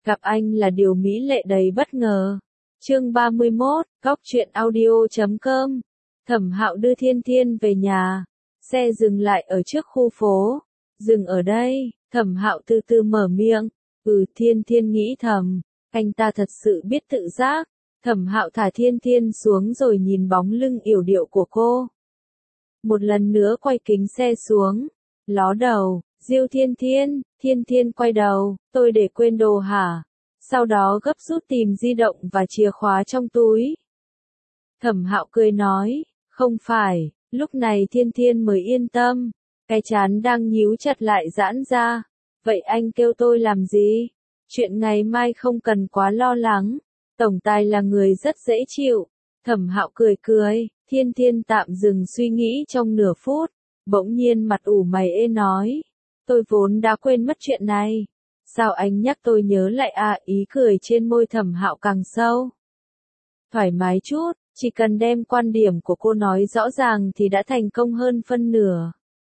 Gặp anh là điều mỹ lệ đầy bất ngờ. Chương 31, Góc truyện audio.com. Thẩm Hạo đưa Thiên Thiên về nhà. Xe dừng lại ở trước khu phố. Dừng ở đây, Thẩm Hạo từ từ mở miệng. Thiên Thiên nghĩ thầm, anh ta thật sự biết tự giác. Thẩm Hạo thả Thiên Thiên xuống rồi nhìn bóng lưng yểu điệu của cô. Một lần nữa quay kính xe xuống. Ló đầu, Diêu Thiên Thiên. Thiên Thiên quay đầu, tôi để quên đồ hả? Sau đó gấp rút tìm di động và chìa khóa trong túi. Thẩm Hạo cười nói, không phải. Lúc này Thiên Thiên mới yên tâm. Cái trán đang nhíu chặt lại giãn ra. Vậy anh kêu tôi làm gì? Chuyện ngày mai không cần quá lo lắng. Tổng tài là người rất dễ chịu. Thẩm Hạo cười cười. Thiên Thiên tạm dừng suy nghĩ trong nửa phút. Bỗng nhiên mặt ủ mày ê nói. Tôi vốn đã quên mất chuyện này. Sao anh nhắc tôi nhớ lại à? Ý cười trên môi Thẩm Hạo càng sâu. Thoải mái chút, chỉ cần đem quan điểm của cô nói rõ ràng thì đã thành công hơn phân nửa.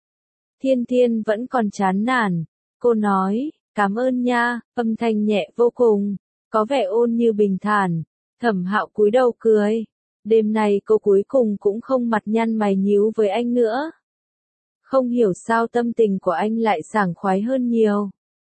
Thiên Thiên vẫn còn chán nản. Cô nói, cảm ơn nha, âm thanh nhẹ vô cùng, có vẻ ôn như bình thản. Thẩm Hạo cúi đầu cười. Đêm nay cô cuối cùng cũng không mặt nhăn mày nhíu với anh nữa. Không hiểu sao tâm tình của anh lại sảng khoái hơn nhiều.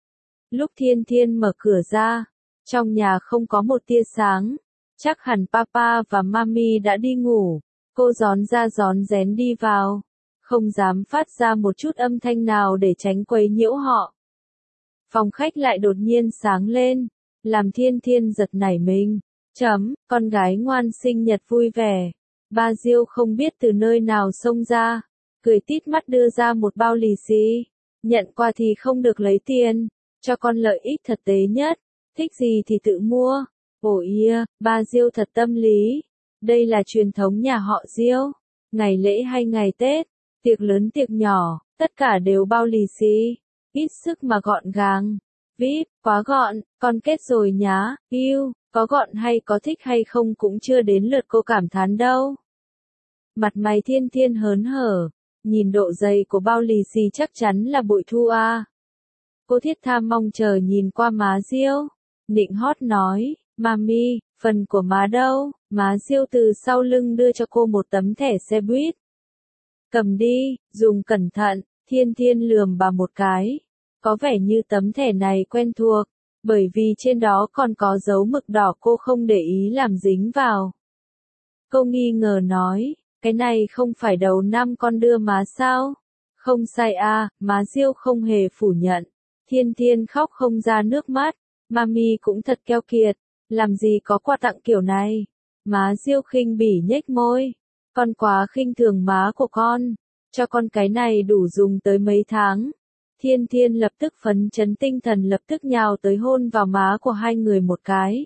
Lúc Thiên Thiên mở cửa ra, trong nhà không có một tia sáng. Chắc hẳn Papa và Mami đã đi ngủ. Cô rón ra rón rén đi vào. Không dám phát ra một chút âm thanh nào để tránh quấy nhiễu họ. Phòng khách lại đột nhiên sáng lên. Làm Thiên Thiên giật nảy mình. Con gái ngoan sinh nhật vui vẻ. Ba Diêu không biết từ nơi nào xông ra. Cười tít mắt đưa ra một bao lì xì. Nhận quà thì không được lấy tiền. Cho con lợi ích thực tế nhất. Thích gì thì tự mua. Ba Diêu thật tâm lý. Đây là truyền thống nhà họ Diêu. Ngày lễ hay ngày Tết, tiệc lớn tiệc nhỏ, tất cả đều bao lì xì. Ít sức mà gọn gàng. VIP, quá gọn, con kết rồi nhá. Có gọn hay có thích hay không cũng chưa đến lượt cô cảm thán đâu. Mặt mày Thiên Thiên hớn hở. Nhìn độ dày của bao lì xì chắc chắn là bội thu à. Cô thiết tha mong chờ nhìn qua má Diêu. Nịnh hót nói, Mami, phần của má đâu? Má Diêu từ sau lưng đưa cho cô một tấm thẻ xe buýt. Cầm đi, dùng cẩn thận. Thiên Thiên lườm bà một cái. Có vẻ như tấm thẻ này quen thuộc, bởi vì trên đó còn có dấu mực đỏ cô không để ý làm dính vào. Cô nghi ngờ nói, cái này không phải đầu năm con đưa má sao? Không sai à, má Diêu không hề phủ nhận. Thiên Thiên khóc không ra nước mắt. Mami cũng thật keo kiệt, làm gì có quà tặng kiểu này. Má Diêu khinh bỉ nhếch môi. Con quá khinh thường má của con. Cho con cái này đủ dùng tới mấy tháng. Thiên Thiên lập tức phấn chấn tinh thần, lập tức nhào tới hôn vào má của hai người một cái.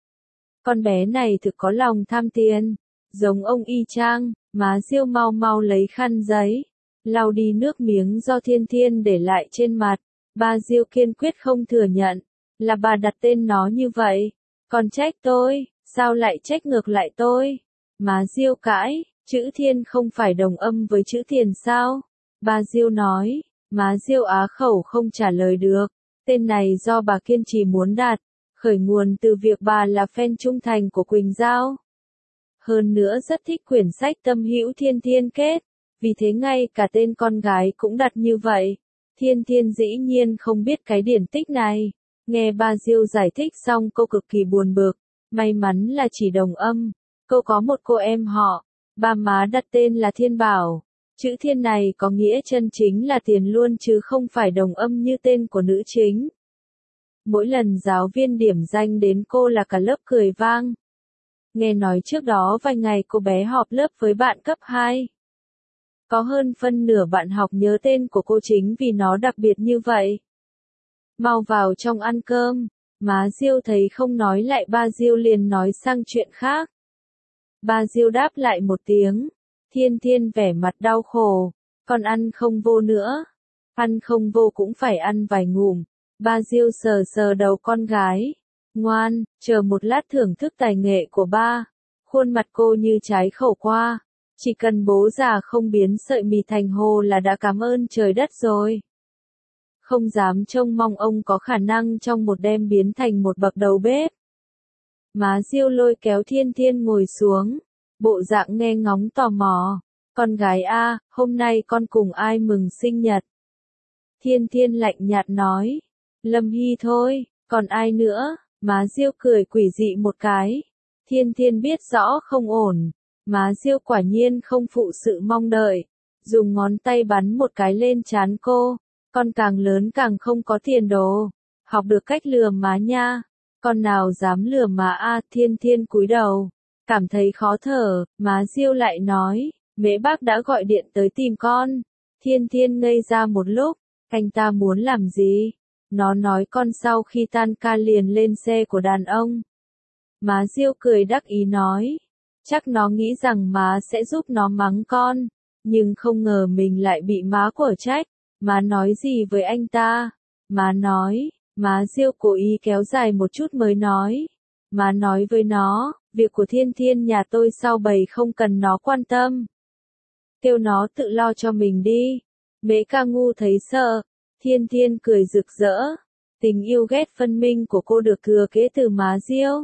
Con bé này thực có lòng tham tiền. Giống ông y chang. Má Diêu mau mau lấy khăn giấy, lau đi nước miếng do Thiên Thiên để lại trên mặt. Ba Diêu kiên quyết không thừa nhận. Là bà đặt tên nó như vậy. Còn trách tôi, sao lại trách ngược lại tôi? Má Diêu cãi, chữ Thiên không phải đồng âm với chữ tiền sao? Ba Diêu nói. Má Diêu á khẩu không trả lời được. Tên này do bà kiên trì muốn đặt. Khởi nguồn từ việc bà là fan trung thành của Quỳnh Giao. Hơn nữa rất thích quyển sách Tâm Hữu Thiên Thiên kết. Vì thế ngay cả tên con gái cũng đặt như vậy. Thiên Thiên dĩ nhiên không biết cái điển tích này. Nghe ba Diêu giải thích xong cô cực kỳ buồn bực. May mắn là chỉ đồng âm. Cô có một cô em họ. Ba má đặt tên là Thiên Bảo. Chữ Thiên này có nghĩa chân chính là tiền luôn chứ không phải đồng âm như tên của nữ chính. Mỗi lần giáo viên điểm danh đến cô là cả lớp cười vang. Nghe nói trước đó vài ngày cô bé họp lớp với bạn cấp 2. Có hơn phân nửa bạn học nhớ tên của cô chính vì nó đặc biệt như vậy. Mau vào trong ăn cơm. Má Diêu thấy không nói lại ba Diêu liền nói sang chuyện khác. Ba Diêu đáp lại một tiếng. Thiên Thiên vẻ mặt đau khổ. Con ăn không vô nữa. Ăn không vô cũng phải ăn vài ngụm. Ba Diêu sờ sờ đầu con gái. Ngoan, chờ một lát thưởng thức tài nghệ của ba. Khuôn mặt cô như trái khẩu qua. Chỉ cần bố già không biến sợi mì thành hồ là đã cảm ơn trời đất rồi. không dám trông mong ông có khả năng trong một đêm biến thành một bậc đầu bếp. Má Diêu lôi kéo Thiên Thiên ngồi xuống, bộ dạng nghe ngóng tò mò. Con gái a, hôm nay con cùng ai mừng sinh nhật? Thiên Thiên lạnh nhạt nói, Lâm Hy thôi, còn ai nữa? Má Diêu cười quỷ dị một cái. Thiên Thiên biết rõ không ổn. Má Diêu quả nhiên không phụ sự mong đợi. Dùng ngón tay bắn một cái lên trán cô. Con càng lớn càng không có tiền đồ. Học được cách lừa má nha. Con nào dám lừa má a? Thiên Thiên cúi đầu. Cảm thấy khó thở, má Diêu lại nói, Mễ bác đã gọi điện tới tìm con. Thiên Thiên ngây ra một lúc. Anh ta muốn làm gì? Nó nói con sau khi tan ca liền lên xe của đàn ông. Má Diêu cười đắc ý nói. Chắc nó nghĩ rằng má sẽ giúp nó mắng con. Nhưng không ngờ mình lại bị má quở trách. Má nói gì với anh ta? Má nói. Má Diêu cố ý kéo dài một chút mới nói. Má nói với nó, việc của Thiên Thiên nhà tôi sau bầy không cần nó quan tâm. Kêu nó tự lo cho mình đi. Mễ Ca Ngu thấy sợ. Thiên Thiên cười rực rỡ. Tình yêu ghét phân minh của cô được thừa kế từ má Diêu.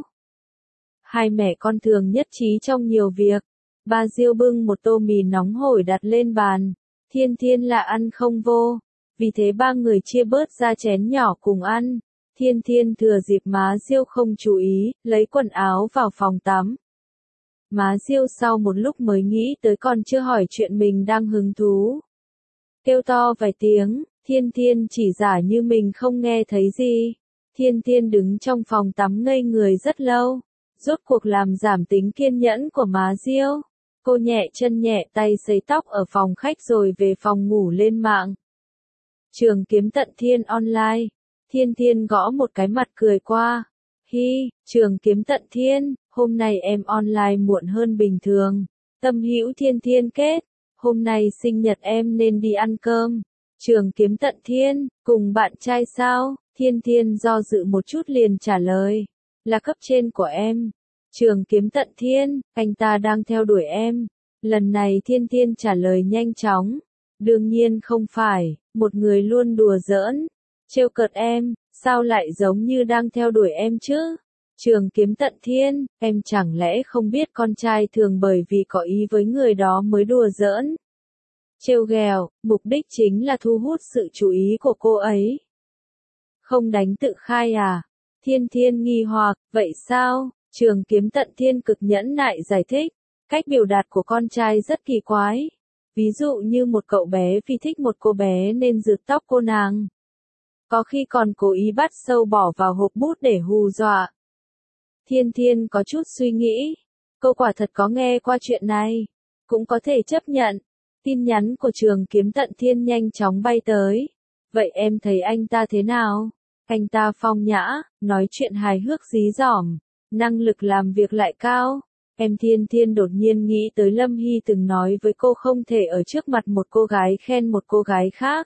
Hai mẹ con thường nhất trí trong nhiều việc. Ba Diêu bưng một tô mì nóng hổi đặt lên bàn. Thiên Thiên là ăn không vô. Vì thế ba người chia bớt ra chén nhỏ cùng ăn. Thiên Thiên thừa dịp má Diêu không chú ý, lấy quần áo vào phòng tắm. Má Diêu sau một lúc mới nghĩ tới còn chưa hỏi chuyện mình đang hứng thú. Kêu to vài tiếng, Thiên Thiên chỉ giả như mình không nghe thấy gì. Thiên Thiên đứng trong phòng tắm ngây người rất lâu. Rốt cuộc làm giảm tính kiên nhẫn của má Diêu. Cô nhẹ chân nhẹ tay sấy tóc ở phòng khách rồi về phòng ngủ lên mạng. Trường Kiếm Tận Thiên online. Thiên Thiên gõ một cái mặt cười qua. Hi, Trường Kiếm Tận Thiên, hôm nay em online muộn hơn bình thường. Tâm hữu Thiên Thiên kết. Hôm nay sinh nhật em nên đi ăn cơm. Trường Kiếm Tận Thiên, cùng bạn trai sao? Thiên Thiên do dự một chút liền trả lời. Là cấp trên của em. Trường Kiếm Tận Thiên, anh ta đang theo đuổi em. Lần này Thiên Thiên trả lời nhanh chóng. Đương nhiên không phải, một người luôn đùa giỡn. Trêu cợt em, sao lại giống như đang theo đuổi em chứ? Trường Kiếm Tận Thiên, em chẳng lẽ không biết con trai thường bởi vì có ý với người đó mới đùa giỡn? Trêu ghẹo, mục đích chính là thu hút sự chú ý của cô ấy. Không đánh tự khai à? Thiên Thiên nghi hoặc, vậy sao? Trường Kiếm Tận Thiên cực nhẫn nại giải thích. Cách biểu đạt của con trai rất kỳ quái. Ví dụ như một cậu bé vì thích một cô bé nên rượt tóc cô nàng. Có khi còn cố ý bắt sâu bỏ vào hộp bút để hù dọa. Thiên Thiên có chút suy nghĩ. Cô quả thật có nghe qua chuyện này. Cũng có thể chấp nhận. Tin nhắn của Trường Kiếm Tận Thiên nhanh chóng bay tới. Vậy em thấy anh ta thế nào? Anh ta phong nhã, nói chuyện hài hước dí dỏm, năng lực làm việc lại cao. Em Thiên Thiên đột nhiên nghĩ tới Lâm Hy từng nói với cô không thể ở trước mặt một cô gái khen một cô gái khác.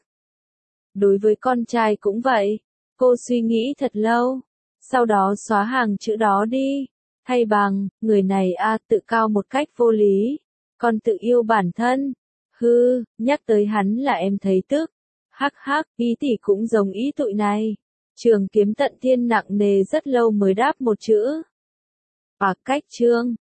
Đối với con trai cũng vậy. Cô suy nghĩ thật lâu. Sau đó xóa hàng chữ đó đi. Thay bằng, người này tự cao một cách vô lý. Còn tự yêu bản thân. Hư, nhắc tới hắn là em thấy tức. Hắc hắc, ý tỷ cũng giống ý tụi này. Trường Kiếm Tận Thiên nặng nề rất lâu mới đáp một chữ. Cách chương.